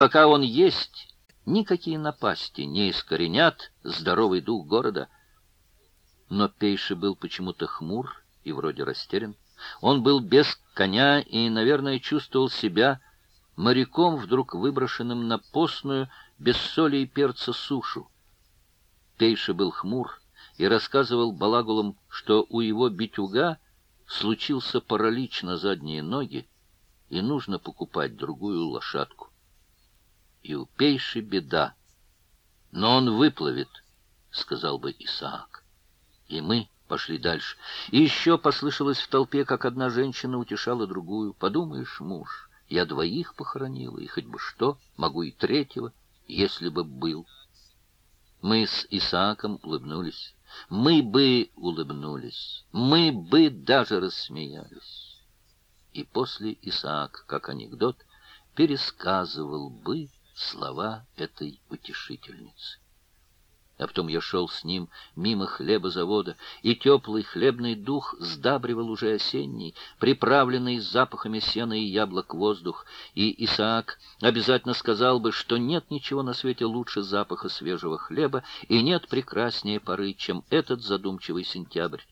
Пока он есть, никакие напасти не искоренят здоровый дух города. Но Пейши был почему-то хмур и вроде растерян. Он был без коня и, наверное, чувствовал себя моряком, вдруг выброшенным на постную, без соли и перца сушу. Пейши был хмур и рассказывал балагулам, что у его битюга случился паралич на задние ноги, и нужно покупать другую лошадку. И у Пейши беда, но он выплывет, сказал бы Исаак. И мы пошли дальше. И еще послышалось в толпе, как одна женщина утешала другую. Подумаешь, муж, я 2 похоронила, и хоть бы что, могу и 3, если бы был. Мы с Исааком улыбнулись. Мы бы улыбнулись. Мы бы даже рассмеялись. И после Исаак, как анекдот, пересказывал бы слова этой утешительницы. А потом я шел с ним мимо хлебозавода, и теплый хлебный дух сдабривал уже осенний, приправленный запахами сена и яблок воздух, и Исаак обязательно сказал бы, что нет ничего на свете лучше запаха свежего хлеба, и нет прекраснее поры, чем этот задумчивый сентябрь.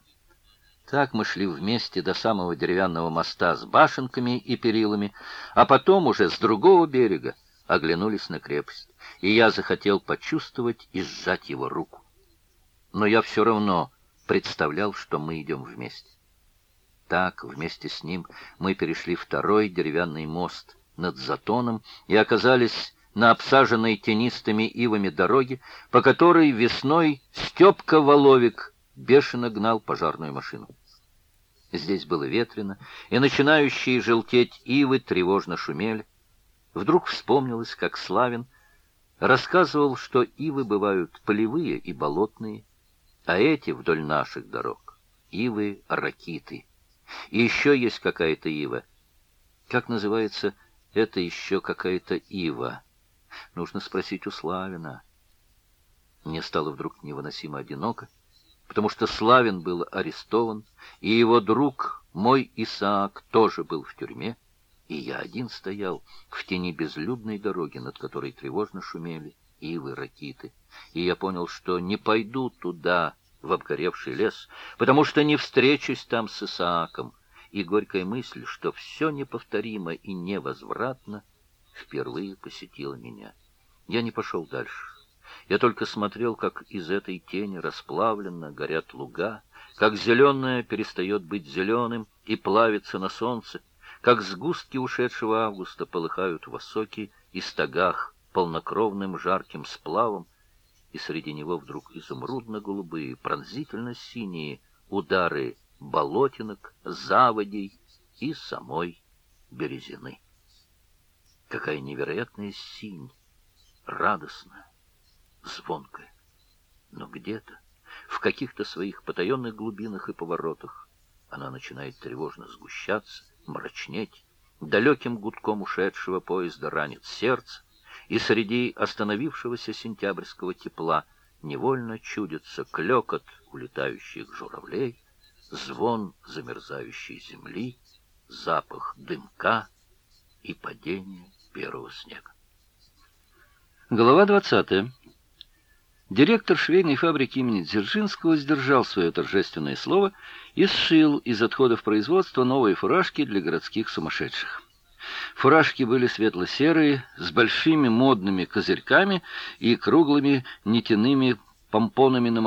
Так мы шли вместе до самого деревянного моста с башенками и перилами, а потом уже с другого берега оглянулись на крепость, и я захотел почувствовать и сжать его руку. Но я все равно представлял, что мы идем вместе. Так, вместе с ним мы перешли 2-й деревянный мост над Затоном и оказались на обсаженной тенистыми ивами дороге, по которой весной Степка Воловик бешено гнал пожарную машину. Здесь было ветрено, и начинающие желтеть ивы тревожно шумели. Вдруг вспомнилось, как Славин рассказывал, что ивы бывают полевые и болотные, а эти вдоль наших дорог — ивы-ракиты. И еще есть какая-то ива. Как называется это еще какая-то ива? Нужно спросить у Славина. Мне стало вдруг невыносимо одиноко, потому что Славин был арестован, и его друг, мой Исаак, тоже был в тюрьме. И я один стоял в тени безлюдной дороги, над которой тревожно шумели ивы-ракиты. И я понял, что не пойду туда, в обгоревший лес, потому что не встречусь там с Исааком. И горькая мысль, что все неповторимо и невозвратно, впервые посетила меня. Я не пошел дальше. Я только смотрел, как из этой тени расплавленно горят луга, как зеленое перестает быть зеленым и плавится на солнце, как сгустки ушедшего августа полыхают в осоке и стогах полнокровным жарким сплавом, и среди него вдруг изумрудно-голубые, пронзительно-синие удары болотинок, заводей и самой Березины. Какая невероятная синь, радостная, звонкая. Но где-то, в каких-то своих потаенных глубинах и поворотах, она начинает тревожно сгущаться, мрачнеть, далеким гудком ушедшего поезда ранит сердце, и среди остановившегося сентябрьского тепла невольно чудится клёкот улетающих журавлей, звон замерзающей земли, запах дымка и падение первого снега. Глава 20. Директор швейной фабрики имени Дзержинского сдержал свое торжественное слово и сшил из отходов производства новые фуражки для городских сумасшедших. Фуражки были светло-серые, с большими модными козырьками и круглыми нитяными помпонами на